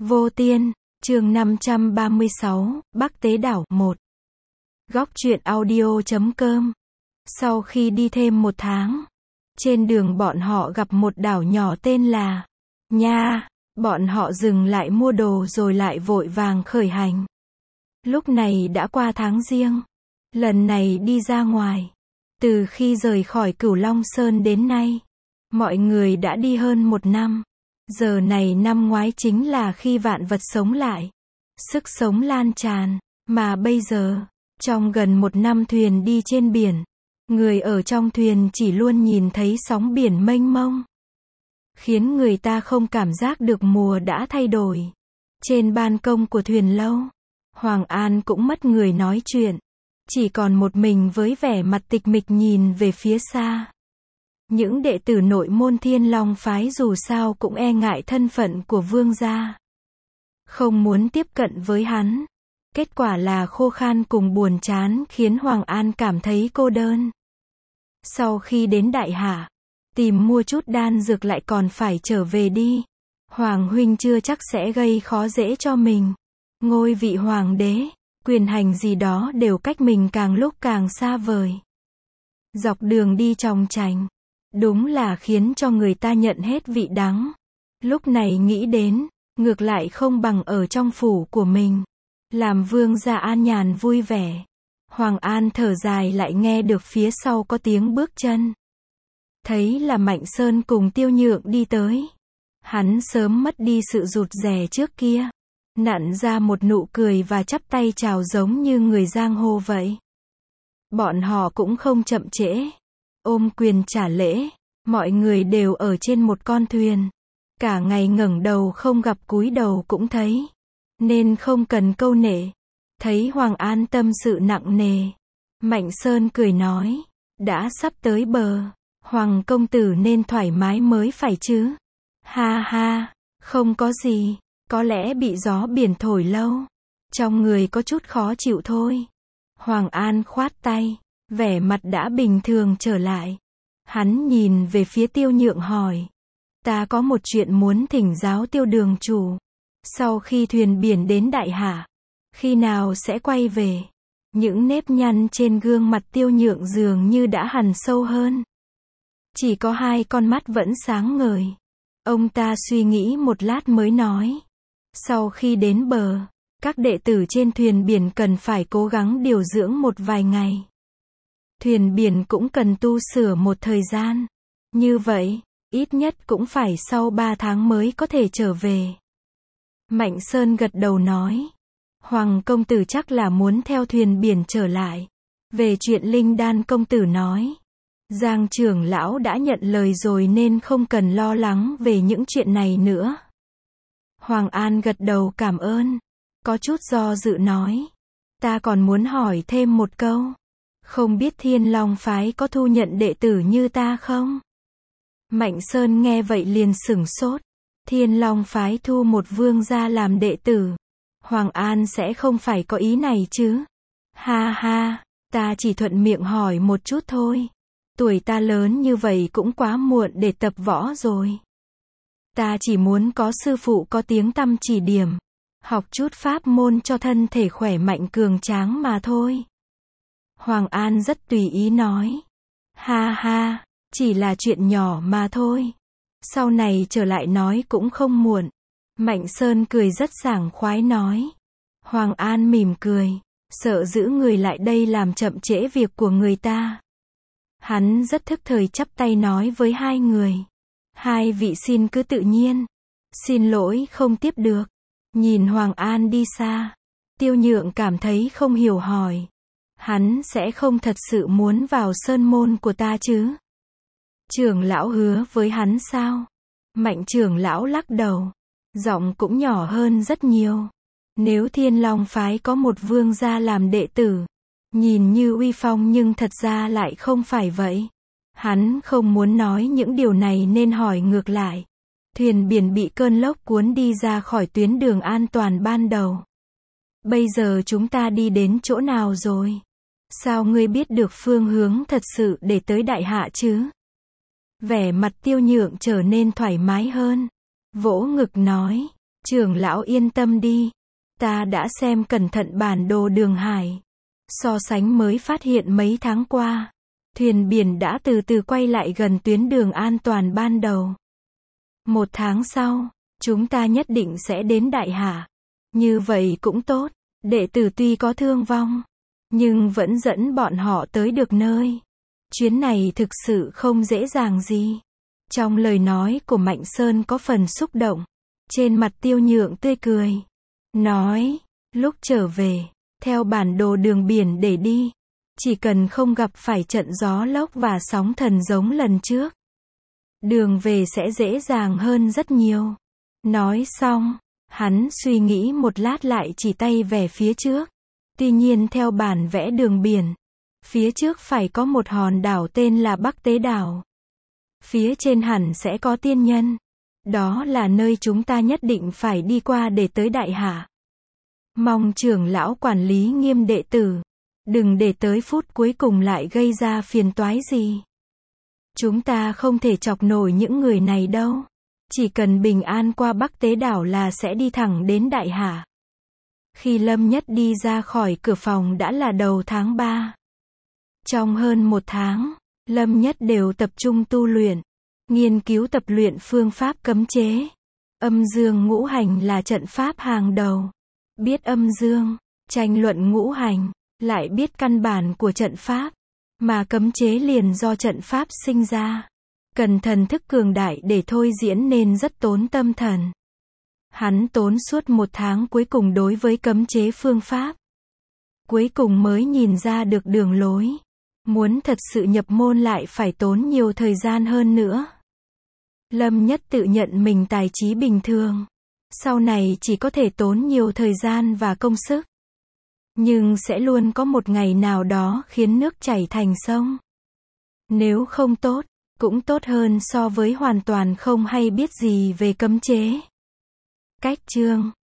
Vô Tiên, chương 536, Bắc Tế Đảo 1. Góc truyện audio.com. Sau khi đi thêm 1 tháng, trên đường bọn họ gặp một đảo nhỏ tên là Nha. Bọn họ dừng lại mua đồ rồi lại vội vàng khởi hành. Lúc này đã qua tháng Giêng. Lần này đi ra ngoài, từ khi rời khỏi Cửu Long Sơn đến nay, mọi người đã đi hơn 1 năm. Giờ này năm ngoái chính là khi vạn vật sống lại, sức sống lan tràn, mà bây giờ, trong gần 1 năm thuyền đi trên biển, người ở trong thuyền chỉ luôn nhìn thấy sóng biển mênh mông, khiến người ta không cảm giác được mùa đã thay đổi. Trên ban công của thuyền lâu, Hoàng An cũng mất người nói chuyện, chỉ còn một mình với vẻ mặt tịch mịch nhìn về phía xa. Những đệ tử nội môn Thiên Long phái dù sao cũng e ngại thân phận của vương gia, không muốn tiếp cận với hắn. Kết quả là khô khan cùng buồn chán khiến Hoàng An cảm thấy cô đơn. Sau khi đến Đại Hạ, tìm mua chút đan dược lại còn phải trở về đi. Hoàng huynh chưa chắc sẽ gây khó dễ cho mình. Ngôi vị hoàng đế, quyền hành gì đó đều cách mình càng lúc càng xa vời. Dọc đường đi tròng trành, đúng là khiến cho người ta nhận hết vị đắng. Lúc này nghĩ đến, ngược lại không bằng ở trong phủ của mình, làm vương gia an nhàn vui vẻ. Hoàng An thở dài lại nghe được phía sau có tiếng bước chân. Thấy là Mạnh Sơn cùng Tiêu Nhượng đi tới. Hắn sớm mất đi sự rụt rè trước kia, nặn ra một nụ cười và chắp tay chào giống như người giang hồ vậy. Bọn họ cũng không chậm trễ, ôm quyền trả lễ. Mọi người đều ở trên một con thuyền, cả ngày ngẩng đầu không gặp cúi đầu cũng thấy, nên không cần câu nệ. Thấy Hoàng An tâm sự nặng nề, Mạnh Sơn cười nói, đã sắp tới bờ, Hoàng công tử nên thoải mái mới phải chứ. Ha ha, không có gì, có lẽ bị gió biển thổi lâu, trong người có chút khó chịu thôi. Hoàng An khoát tay, vẻ mặt đã bình thường trở lại. Hắn nhìn về phía Tiêu Nhượng hỏi, ta có một chuyện muốn thỉnh giáo Tiêu đường chủ. Sau khi thuyền biển đến Đại Hạ, khi nào sẽ quay về? Những nếp nhăn trên gương mặt Tiêu Nhượng dường như đã hằn sâu hơn, chỉ có 2 con mắt vẫn sáng ngời. Ông ta suy nghĩ một lát mới nói, sau khi đến bờ, các đệ tử trên thuyền biển cần phải cố gắng điều dưỡng một vài ngày. Thuyền biển cũng cần tu sửa một thời gian. Như vậy, ít nhất cũng phải sau 3 tháng mới có thể trở về. Mạnh Sơn gật đầu nói, Hoàng công tử chắc là muốn theo thuyền biển trở lại. Về chuyện linh đan công tử nói, Giang trưởng lão đã nhận lời rồi nên không cần lo lắng về những chuyện này nữa. Hoàng An gật đầu cảm ơn, có chút do dự nói, ta còn muốn hỏi thêm một câu. Không biết Thiên Long phái có thu nhận đệ tử như ta không? Mạnh Sơn nghe vậy liền sửng sốt. Thiên Long phái thu một vương gia làm đệ tử. Hoàng An sẽ không phải có ý này chứ? Ha ha, ta chỉ thuận miệng hỏi một chút thôi. Tuổi ta lớn như vậy cũng quá muộn để tập võ rồi. Ta chỉ muốn có sư phụ có tiếng tăm chỉ điểm, học chút pháp môn cho thân thể khỏe mạnh cường tráng mà thôi. Hoàng An rất tùy ý nói, ha ha, chỉ là chuyện nhỏ mà thôi. Sau này trở lại nói cũng không muộn. Mạnh Sơn cười rất sảng khoái nói. Hoàng An mỉm cười, sợ giữ người lại đây làm chậm trễ việc của người ta. Hắn rất thức thời chắp tay nói với 2 người. 2 vị xin cứ tự nhiên. Xin lỗi không tiếp được. Nhìn Hoàng An đi xa, Tiêu Nhượng cảm thấy không hiểu hỏi. Hắn sẽ không thật sự muốn vào sơn môn của ta chứ? Trưởng lão hứa với hắn sao? Mạnh trưởng lão lắc đầu, giọng cũng nhỏ hơn rất nhiều. Nếu Thiên Long phái có một vương gia làm đệ tử, nhìn như uy phong nhưng thật ra lại không phải vậy. Hắn không muốn nói những điều này nên hỏi ngược lại. Thuyền biển bị cơn lốc cuốn đi ra khỏi tuyến đường an toàn ban đầu. Bây giờ chúng ta đi đến chỗ nào rồi? Sao ngươi biết được phương hướng thật sự để tới Đại Hạ chứ? Vẻ mặt Tiêu Nhượng trở nên thoải mái hơn, vỗ ngực nói, Trưởng lão yên tâm đi. Ta đã xem cẩn thận bản đồ đường hải. So sánh mới phát hiện mấy tháng qua, thuyền biển đã từ từ quay lại gần tuyến đường an toàn ban đầu. 1 tháng sau, chúng ta nhất định sẽ đến Đại Hạ. Như vậy cũng tốt, đệ tử tuy có thương vong, nhưng vẫn dẫn bọn họ tới được nơi. Chuyến này thực sự không dễ dàng gì. Trong lời nói của Mạnh Sơn có phần xúc động. Trên mặt Tiêu Nhượng tươi cười. Nói, lúc trở về, theo bản đồ đường biển để đi. Chỉ cần không gặp phải trận gió lốc và sóng thần giống lần trước. Đường về sẽ dễ dàng hơn rất nhiều. Nói xong, hắn suy nghĩ một lát lại chỉ tay về phía trước. Tuy nhiên theo bản vẽ đường biển, phía trước phải có một hòn đảo tên là Bắc Tế Đảo. Phía trên hẳn sẽ có tiên nhân. Đó là nơi chúng ta nhất định phải đi qua để tới Đại Hạ. Mong trưởng lão quản lý nghiêm đệ tử. Đừng để tới phút cuối cùng lại gây ra phiền toái gì. Chúng ta không thể chọc nổi những người này đâu. Chỉ cần bình an qua Bắc Tế Đảo là sẽ đi thẳng đến Đại Hạ. Khi Lâm Nhất đi ra khỏi cửa phòng đã là đầu tháng 3. Trong hơn 1 tháng, Lâm Nhất đều tập trung tu luyện, nghiên cứu tập luyện phương pháp cấm chế. Âm dương ngũ hành là trận pháp hàng đầu. Biết âm dương, tranh luận ngũ hành, lại biết căn bản của trận pháp, mà cấm chế liền do trận pháp sinh ra. Cần thần thức cường đại để thôi diễn nên rất tốn tâm thần. Hắn tốn suốt 1 tháng cuối cùng đối với cấm chế phương pháp. Cuối cùng mới nhìn ra được đường lối. Muốn thật sự nhập môn lại phải tốn nhiều thời gian hơn nữa. Lâm Nhất tự nhận mình tài trí bình thường. Sau này chỉ có thể tốn nhiều thời gian và công sức. Nhưng sẽ luôn có một ngày nào đó khiến nước chảy thành sông. Nếu không tốt, cũng tốt hơn so với hoàn toàn không hay biết gì về cấm chế. Cách chương